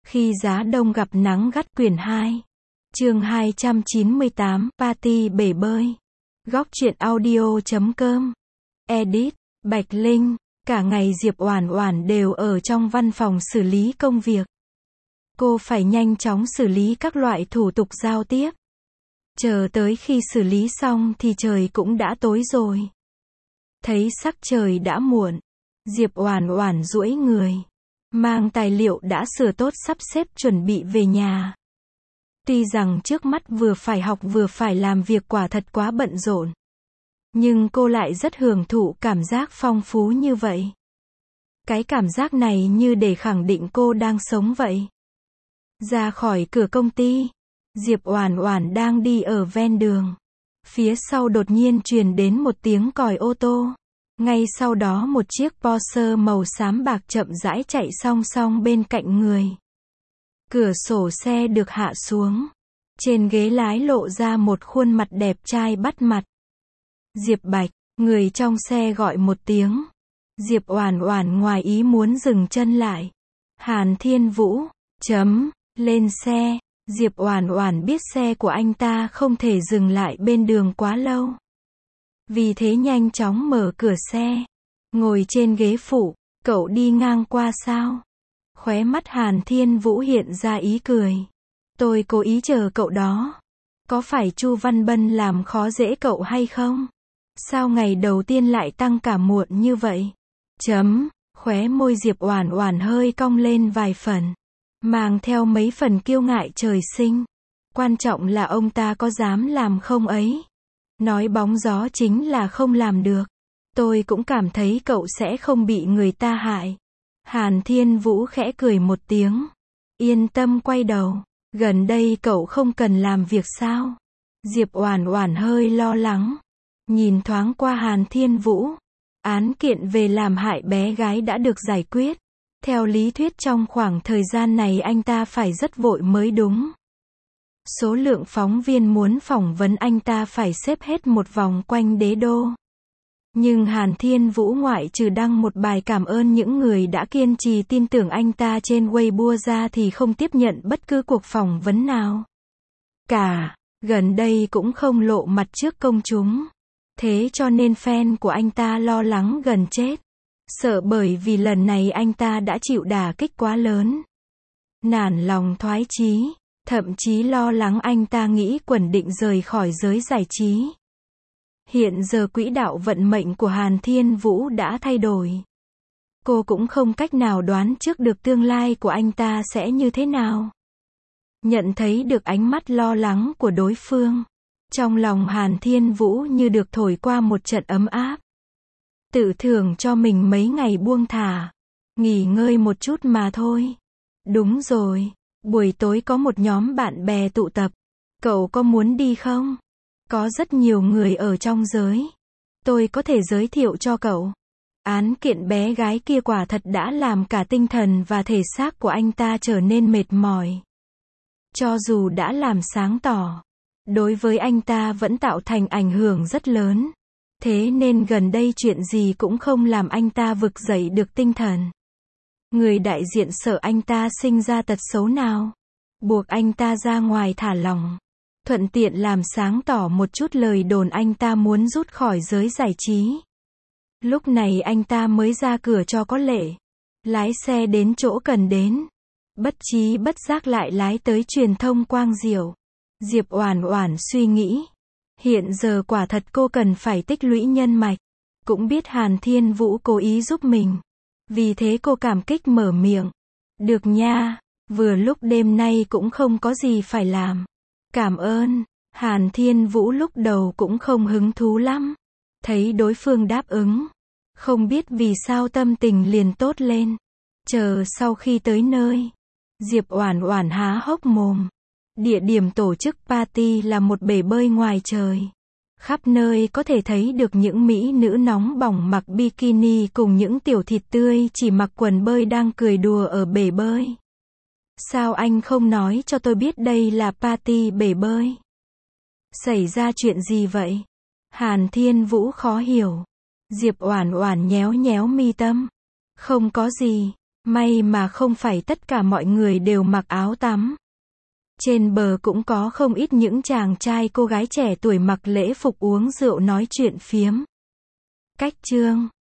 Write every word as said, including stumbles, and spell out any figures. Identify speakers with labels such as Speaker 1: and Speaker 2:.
Speaker 1: Khi giá đông gặp nắng gắt quyển hai. Chương hai trăm chín mươi tám, Party bể bơi. Góc truyện audio chấm com. Edit, Bạch Linh. Cả ngày Diệp Oản Oản đều ở trong văn phòng xử lý công việc. Cô phải nhanh chóng xử lý các loại thủ tục giao tiếp. Chờ tới khi xử lý xong thì trời cũng đã tối rồi. Thấy sắc trời đã muộn, Diệp Oản Oản duỗi người, mang tài liệu đã sửa tốt sắp xếp chuẩn bị về nhà. Tuy rằng trước mắt vừa phải học vừa phải làm việc quả thật quá bận rộn, nhưng cô lại rất hưởng thụ cảm giác phong phú như vậy. Cái cảm giác này như để khẳng định cô đang sống vậy. Ra khỏi cửa công ty, Diệp Oản Oản đang đi ở ven đường. Phía sau đột nhiên truyền đến một tiếng còi ô tô. Ngay sau đó một chiếc Porsche màu xám bạc chậm rãi chạy song song bên cạnh người. Cửa sổ xe được hạ xuống. Trên ghế lái lộ ra một khuôn mặt đẹp trai bắt mặt. Diệp Bạch, người trong xe gọi một tiếng. Diệp Oản Oản ngoài ý muốn dừng chân lại. Hàn Thiên Vũ, chấm, lên xe. Diệp Oản Oản biết xe của anh ta không thể dừng lại bên đường quá lâu. Vì thế nhanh chóng mở cửa xe. Ngồi trên ghế phụ, cậu đi ngang qua sao? Khóe mắt Hàn Thiên Vũ hiện ra ý cười. Tôi cố ý chờ cậu đó. Có phải Chu Văn Bân làm khó dễ cậu hay không? Sao ngày đầu tiên lại tăng cả muộn như vậy? Chấm, khóe môi Diệp Oản Oản hơi cong lên vài phần, mang theo mấy phần kiêu ngại trời sinh. Quan trọng là ông ta có dám làm không ấy. Nói bóng gió chính là không làm được. Tôi cũng cảm thấy cậu sẽ không bị người ta hại. Hàn Thiên Vũ khẽ cười một tiếng. Yên tâm quay đầu. Gần đây cậu không cần làm việc sao? Diệp Oản Oản hơi lo lắng. Nhìn thoáng qua Hàn Thiên Vũ. Án kiện về làm hại bé gái đã được giải quyết. Theo lý thuyết trong khoảng thời gian này anh ta phải rất vội mới đúng. Số lượng phóng viên muốn phỏng vấn anh ta phải xếp hết một vòng quanh đế đô. Nhưng Hàn Thiên Vũ ngoại trừ đăng một bài cảm ơn những người đã kiên trì tin tưởng anh ta trên Weibo ra thì không tiếp nhận bất cứ cuộc phỏng vấn nào. Cả, gần đây cũng không lộ mặt trước công chúng. Thế cho nên fan của anh ta lo lắng gần chết. Sợ bởi vì lần này anh ta đã chịu đả kích quá lớn. Nản lòng thoái chí. Thậm chí lo lắng anh ta nghĩ quẩn định rời khỏi giới giải trí. Hiện giờ quỹ đạo vận mệnh của Hàn Thiên Vũ đã thay đổi. Cô cũng không cách nào đoán trước được tương lai của anh ta sẽ như thế nào. Nhận thấy được ánh mắt lo lắng của đối phương. Trong lòng Hàn Thiên Vũ như được thổi qua một trận ấm áp. Tự thưởng cho mình mấy ngày buông thả. Nghỉ ngơi một chút mà thôi. Đúng rồi. Buổi tối có một nhóm bạn bè tụ tập. Cậu có muốn đi không? Có rất nhiều người ở trong giới. Tôi có thể giới thiệu cho cậu. Án kiện bé gái kia quả thật đã làm cả tinh thần và thể xác của anh ta trở nên mệt mỏi. Cho dù đã làm sáng tỏ, đối với anh ta vẫn tạo thành ảnh hưởng rất lớn. Thế nên gần đây chuyện gì cũng không làm anh ta vực dậy được tinh thần. Người đại diện sợ anh ta sinh ra tật xấu nào, buộc anh ta ra ngoài thả lỏng. Thuận tiện làm sáng tỏ một chút lời đồn anh ta muốn rút khỏi giới giải trí. Lúc này anh ta mới ra cửa cho có lệ. Lái xe đến chỗ cần đến. Bất trí bất giác lại lái tới truyền thông Quang Diệu. Diệp Oản Oản suy nghĩ. Hiện giờ quả thật cô cần phải tích lũy nhân mạch. Cũng biết Hàn Thiên Vũ cố ý giúp mình. Vì thế cô cảm kích mở miệng. Được nha, vừa lúc đêm nay cũng không có gì phải làm. Cảm ơn. Hàn Thiên Vũ lúc đầu cũng không hứng thú lắm. Thấy đối phương đáp ứng. Không biết vì sao tâm tình liền tốt lên. Chờ sau khi tới nơi. Diệp Oản Oản há hốc mồm. Địa điểm tổ chức party là một bể bơi ngoài trời. Khắp nơi có thể thấy được những mỹ nữ nóng bỏng mặc bikini cùng những tiểu thịt tươi chỉ mặc quần bơi đang cười đùa ở bể bơi. Sao anh không nói cho tôi biết đây là party bể bơi? Xảy ra chuyện gì vậy? Hàn Thiên Vũ khó hiểu. Diệp Oản Oản nhéo nhéo mi tâm. Không có gì. May mà không phải tất cả mọi người đều mặc áo tắm. Trên bờ cũng có không ít những chàng trai cô gái trẻ tuổi mặc lễ phục uống rượu nói chuyện phiếm. Cách chương